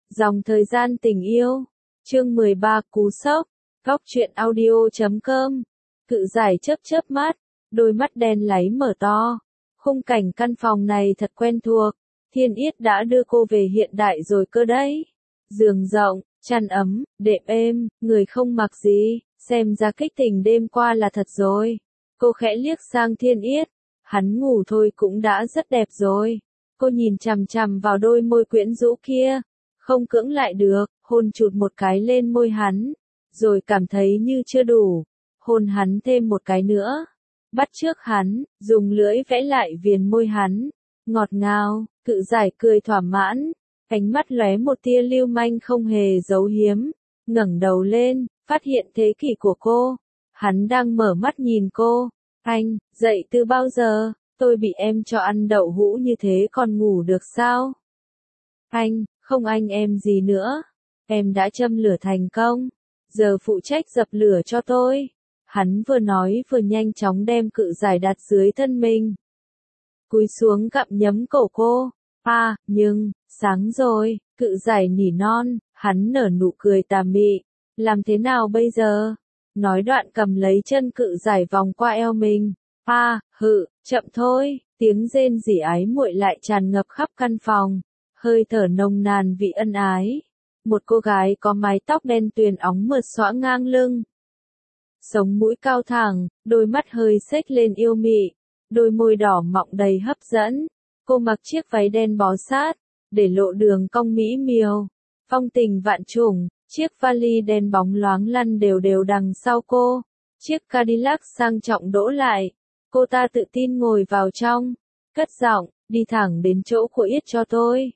Dòng thời gian tình yêu. Chương 13 Cú sốc. Góc truyện audio.com. Cự giải chớp chớp mắt, đôi mắt đen láy mở to. Khung cảnh căn phòng này thật quen thuộc. Thiên Yết đã đưa cô về hiện đại rồi cơ đấy. Giường rộng, chăn ấm, đệm êm, người không mặc gì, xem ra kích tình đêm qua là thật rồi. Cô khẽ liếc sang Thiên Yết, hắn ngủ thôi cũng đã rất đẹp rồi. Cô nhìn chằm chằm vào đôi môi quyến rũ kia, không cưỡng lại được, hôn chụt một cái lên môi hắn, rồi cảm thấy như chưa đủ, hôn hắn thêm một cái nữa. Bắt chước hắn, dùng lưỡi vẽ lại viền môi hắn, ngọt ngào, cự giải cười thỏa mãn, ánh mắt lóe một tia lưu manh không hề giấu hiếm, ngẩng đầu lên, phát hiện thế kỷ của cô. Hắn đang mở mắt nhìn cô. Anh, dậy từ bao giờ? Tôi bị em cho ăn đậu hũ như thế còn ngủ được sao? Anh, không anh em gì nữa. Em đã châm lửa thành công. Giờ phụ trách dập lửa cho tôi. Hắn vừa nói vừa nhanh chóng đem cự giải đặt dưới thân mình. Cúi xuống gặm nhấm cổ cô. À, nhưng, sáng rồi, cự giải nỉ non, hắn nở nụ cười tà mị. Làm thế nào bây giờ? Nói đoạn cầm lấy chân cự giải vòng qua eo mình. À, chậm thôi, tiếng rên rỉ ái muội lại tràn ngập khắp căn phòng. Hơi thở nồng nàn vị ân ái. Một cô gái có mái tóc đen tuyền óng mượt xõa ngang lưng. Sống mũi cao thẳng, đôi mắt hơi xếch lên yêu mị. Đôi môi đỏ mọng đầy hấp dẫn. Cô mặc chiếc váy đen bó sát, để lộ đường cong mỹ miều. Phong tình vạn trùng, chiếc vali đen bóng loáng lăn đều đều đằng sau cô. Chiếc Cadillac sang trọng đỗ lại. Cô ta tự tin ngồi vào trong. Cất giọng, đi thẳng đến chỗ của Yết cho tôi.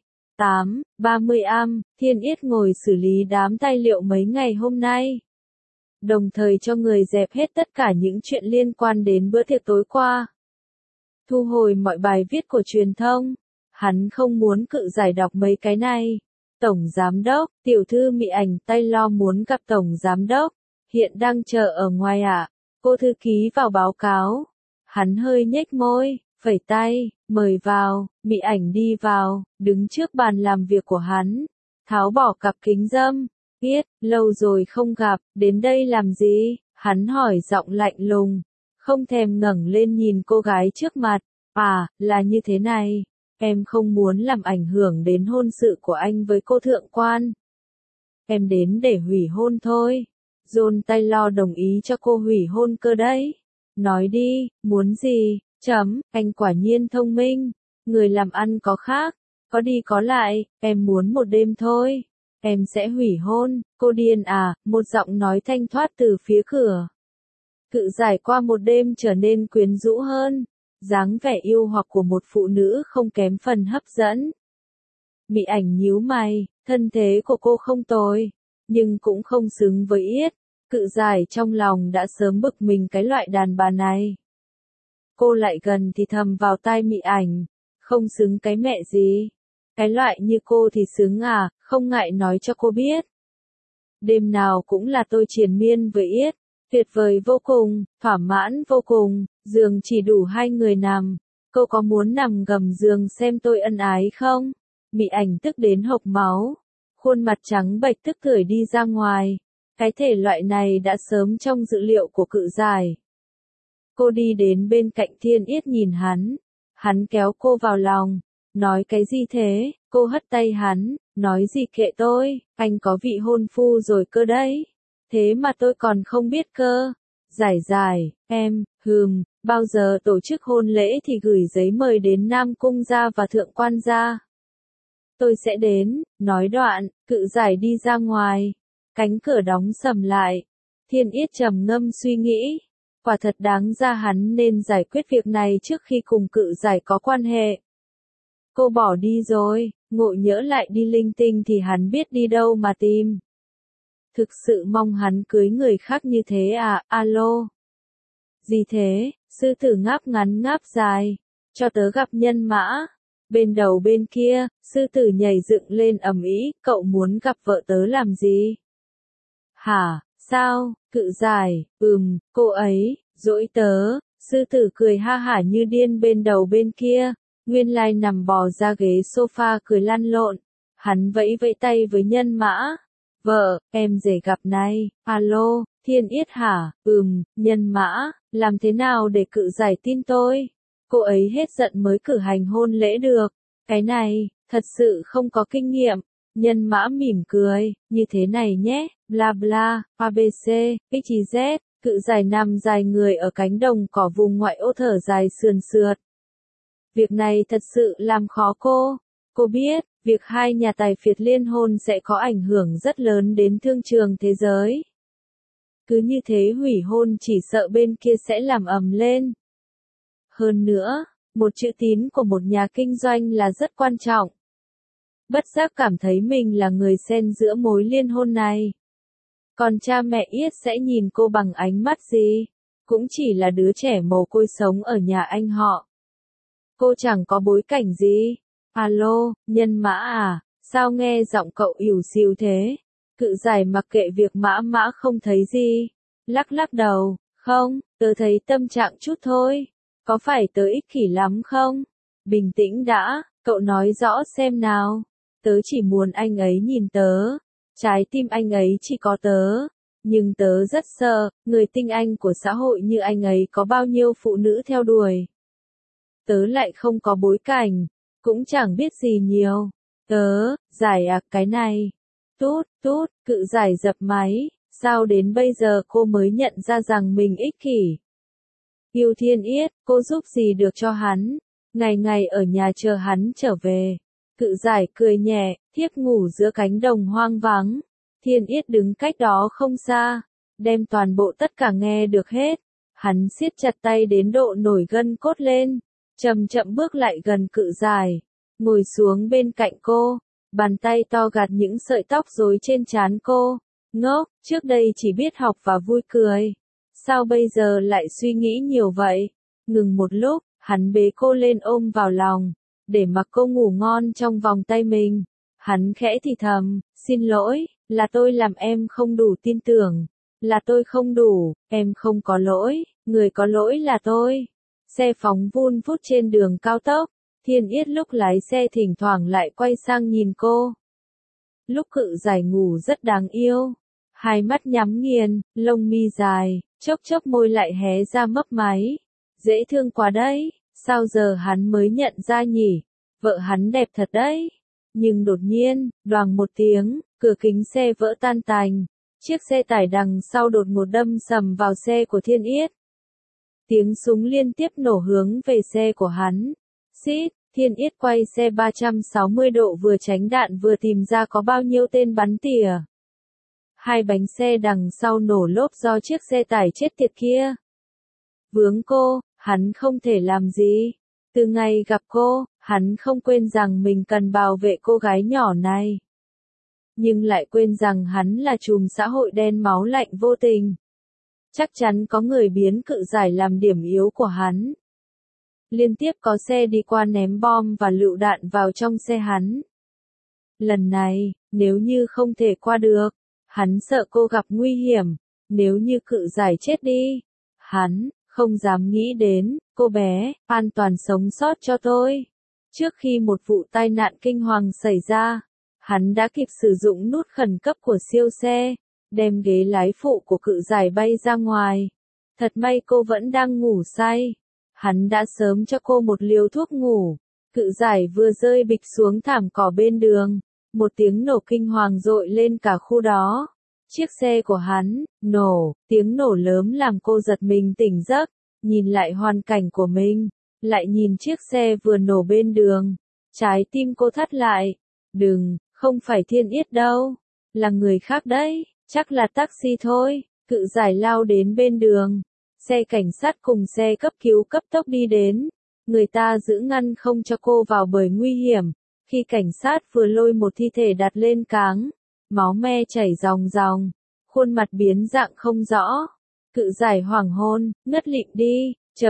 30 am, Thiên Yết ngồi xử lý đám tài liệu mấy ngày hôm nay. Đồng thời cho người dẹp hết tất cả những chuyện liên quan đến bữa tiệc tối qua. Thu hồi mọi bài viết của truyền thông. Hắn không muốn cự giải đọc mấy cái này. Tổng Giám đốc, tiểu thư Mỹ Ảnh Taylor muốn gặp Tổng Giám đốc. Hiện đang chờ ở ngoài ạ. Cô thư ký vào báo cáo. Hắn hơi nhếch môi, phẩy tay, mời vào. Mỹ Ảnh đi vào, đứng trước bàn làm việc của hắn. Tháo bỏ cặp kính râm. Yết, lâu rồi không gặp, đến đây làm gì? Hắn hỏi giọng lạnh lùng. Không thèm ngẩng lên nhìn cô gái trước mặt. À, là như thế này. Em không muốn làm ảnh hưởng đến hôn sự của anh với cô thượng quan. Em đến để hủy hôn thôi. John Taylor đồng ý cho cô hủy hôn cơ đấy. Nói đi, muốn gì? Anh quả nhiên thông minh. Người làm ăn có khác. Có đi có lại, em muốn một đêm thôi. Em sẽ hủy hôn. Cô điên à? Một giọng nói thanh thoát từ phía cửa. Cự giải qua một đêm trở nên quyến rũ hơn. Dáng vẻ yêu hoặc của một phụ nữ không kém phần hấp dẫn. Mỹ Ảnh nhíu mày, thân thế của cô không tồi, nhưng cũng không xứng với Yết. Cự giải trong lòng đã sớm bực mình cái loại đàn bà này. Cô lại gần thì thầm vào tai Mỹ Ảnh, không xứng cái mẹ gì. Cái loại như cô thì xứng à, không ngại nói cho cô biết. Đêm nào cũng là tôi triền miên với Yết. Tuyệt vời vô cùng, thỏa mãn vô cùng, giường chỉ đủ hai người nằm. Cô có muốn nằm gầm giường xem tôi ân ái không? Mỹ Ảnh tức đến hộc máu. Khuôn mặt trắng bệch tức tưởi đi ra ngoài. Cái thể loại này đã sớm trong dự liệu của cự giải. Cô đi đến bên cạnh Thiên Yết nhìn hắn. Hắn kéo cô vào lòng. Nói cái gì thế? Cô hất tay hắn. Nói gì kệ tôi, anh có vị hôn phu rồi cơ đấy. Thế mà tôi còn không biết cơ. Giải, em, bao giờ tổ chức hôn lễ thì gửi giấy mời đến Nam Cung gia và Thượng quan gia. Tôi sẽ đến, nói đoạn, cự giải đi ra ngoài. Cánh cửa đóng sầm lại. Thiên Yết trầm ngâm suy nghĩ. Quả thật đáng ra hắn nên giải quyết việc này trước khi cùng cự giải có quan hệ. Cô bỏ đi rồi, ngộ nhỡ lại đi linh tinh thì hắn biết đi đâu mà tìm. Thực sự mong hắn cưới người khác như thế à, alo. Gì thế, sư tử ngáp ngắn ngáp dài, cho tớ gặp nhân mã. Bên đầu bên kia, sư tử nhảy dựng lên ầm ĩ, cậu muốn gặp vợ tớ làm gì? Hả, sao, cự giải, cô ấy, dỗi tớ, sư tử cười ha hả như điên bên đầu bên kia, nguyên lai nằm bò ra ghế sofa cười lăn lộn. Hắn vẫy vẫy tay với Nhân Mã. Vợ, em rể gặp này, alo, Thiên Yết hả, Nhân Mã, làm thế nào để cự giải tin tôi? Cô ấy hết giận mới cử hành hôn lễ được. Cái này, thật sự không có kinh nghiệm. Nhân Mã mỉm cười, như thế này nhé, bla bla, ABC, XYZ, cự giải nằm dài người ở cánh đồng cỏ vùng ngoại ô thở dài sườn sượt. Việc này thật sự làm khó cô. Cô biết, việc hai nhà tài phiệt liên hôn sẽ có ảnh hưởng rất lớn đến thương trường thế giới. Cứ như thế hủy hôn chỉ sợ bên kia sẽ làm ầm lên. Hơn nữa, một chữ tín của một nhà kinh doanh là rất quan trọng. Bất giác cảm thấy mình là người xen giữa mối liên hôn này. Còn cha mẹ Yết sẽ nhìn cô bằng ánh mắt gì? Cũng chỉ là đứa trẻ mồ côi sống ở nhà anh họ. Cô chẳng có bối cảnh gì. Alo, Nhân Mã à, sao nghe giọng cậu ỉu xìu thế? Cự giải mặc kệ việc Mã không thấy gì. Lắc lắc đầu, không, tớ thấy tâm trạng chút thôi. Có phải tớ ích kỷ lắm không? Bình tĩnh đã, cậu nói rõ xem nào. Tớ chỉ muốn anh ấy nhìn tớ. Trái tim anh ấy chỉ có tớ. Nhưng tớ rất sợ, người tinh anh của xã hội như anh ấy có bao nhiêu phụ nữ theo đuổi. Tớ lại không có bối cảnh, cũng chẳng biết gì nhiều. Tớ, giải à, cái này. Tút, cự giải dập máy, sao đến bây giờ cô mới nhận ra rằng mình ích kỷ. Yêu Thiên Yết, cô giúp gì được cho hắn, ngày ngày ở nhà chờ hắn trở về. Cự giải cười nhẹ, thiếp ngủ giữa cánh đồng hoang vắng. Thiên Yết đứng cách đó không xa, đem toàn bộ tất cả nghe được hết. Hắn siết chặt tay đến độ nổi gân cốt lên, chậm chậm bước lại gần cự giải, ngồi xuống bên cạnh cô, bàn tay to gạt những sợi tóc rối trên trán cô. Ngốc, trước đây chỉ biết học và vui cười. Sao bây giờ lại suy nghĩ nhiều vậy? Ngừng một lúc, hắn bế cô lên ôm vào lòng, để mặc cô ngủ ngon trong vòng tay mình. Hắn khẽ thì thầm, xin lỗi, là tôi làm em không đủ tin tưởng. Là tôi không đủ, em không có lỗi, người có lỗi là tôi. Xe phóng vun vút trên đường cao tốc, Thiên Yết lúc lái xe thỉnh thoảng lại quay sang nhìn cô. Lúc cự giải ngủ rất đáng yêu. Hai mắt nhắm nghiền, lông mi dài, chốc chốc môi lại hé ra mấp máy. Dễ thương quá đấy, sao giờ hắn mới nhận ra nhỉ? Vợ hắn đẹp thật đấy. Nhưng đột nhiên, đoàng một tiếng, cửa kính xe vỡ tan tành. Chiếc xe tải đằng sau đột ngột đâm sầm vào xe của Thiên Yết. Tiếng súng liên tiếp nổ hướng về xe của hắn. Xít, Thiên Yết quay xe 360 độ vừa tránh đạn vừa tìm ra có bao nhiêu tên bắn tỉa. Hai bánh xe đằng sau nổ lốp do chiếc xe tải chết tiệt kia. Vướng cô, hắn không thể làm gì. Từ ngày gặp cô, hắn không quên rằng mình cần bảo vệ cô gái nhỏ này. Nhưng lại quên rằng hắn là trùm xã hội đen máu lạnh vô tình. Chắc chắn có người biến cự giải làm điểm yếu của hắn. Liên tiếp có xe đi qua ném bom và lựu đạn vào trong xe hắn. Lần này, nếu như không thể qua được, hắn sợ cô gặp nguy hiểm. Nếu như cự giải chết đi, hắn không dám nghĩ đến, cô bé, an toàn sống sót cho tôi. Trước khi một vụ tai nạn kinh hoàng xảy ra, hắn đã kịp sử dụng nút khẩn cấp của siêu xe, đem ghế lái phụ của cự giải bay ra ngoài. Thật may cô vẫn đang ngủ say. Hắn đã sớm cho cô một liều thuốc ngủ. Cự giải vừa rơi bịch xuống thảm cỏ bên đường. Một tiếng nổ kinh hoàng dội lên cả khu đó. Chiếc xe của hắn, nổ, tiếng nổ lớn làm cô giật mình tỉnh giấc, nhìn lại hoàn cảnh của mình, lại nhìn chiếc xe vừa nổ bên đường. Trái tim cô thắt lại. Đừng, không phải Thiên Yết đâu, là người khác đấy, chắc là taxi thôi. Cự giải lao đến bên đường. Xe cảnh sát cùng xe cấp cứu cấp tốc đi đến. Người ta giữ ngăn không cho cô vào bởi nguy hiểm. Khi cảnh sát vừa lôi một thi thể đặt lên cáng, máu me chảy ròng ròng, khuôn mặt biến dạng không rõ. Cự giải hoảng hôn, ngất lịm đi.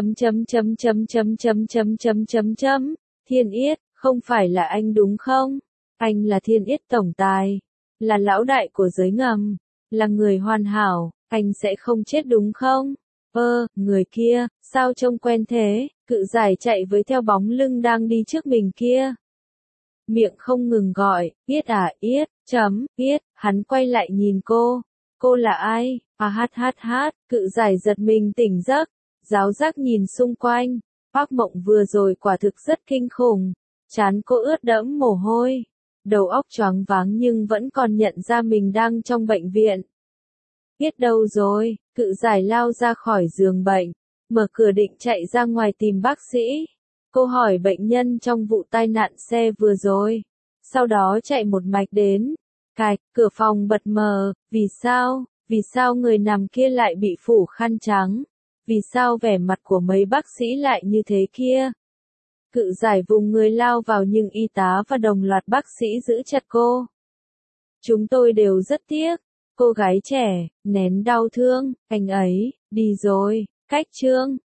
Thiên Yết, không phải là anh đúng không? Anh là Thiên Yết tổng tài, là lão đại của giới ngầm, là người hoàn hảo, anh sẽ không chết đúng không? Người kia, sao trông quen thế? Cự giải chạy với theo bóng lưng đang đi trước mình kia. miệng không ngừng gọi, Yết à Yết, Yết, hắn quay lại nhìn cô là ai, hát, cự giải giật mình tỉnh giấc, giáo giác nhìn xung quanh, ác mộng vừa rồi quả thực rất kinh khủng, trán cô ướt đẫm mồ hôi, đầu óc choáng váng nhưng vẫn còn nhận ra mình đang trong bệnh viện. Yết đâu rồi, cự giải lao ra khỏi giường bệnh, mở cửa định chạy ra ngoài tìm bác sĩ. Cô hỏi bệnh nhân trong vụ tai nạn xe vừa rồi, sau đó chạy một mạch đến. Cửa phòng bật mờ, vì sao người nằm kia lại bị phủ khăn trắng, vì sao vẻ mặt của mấy bác sĩ lại như thế kia. Cự giải vùng người lao vào nhưng y tá và đồng loạt bác sĩ giữ chặt cô. Chúng tôi đều rất tiếc, cô gái trẻ, nén đau thương, anh ấy, đi rồi, cách Trương.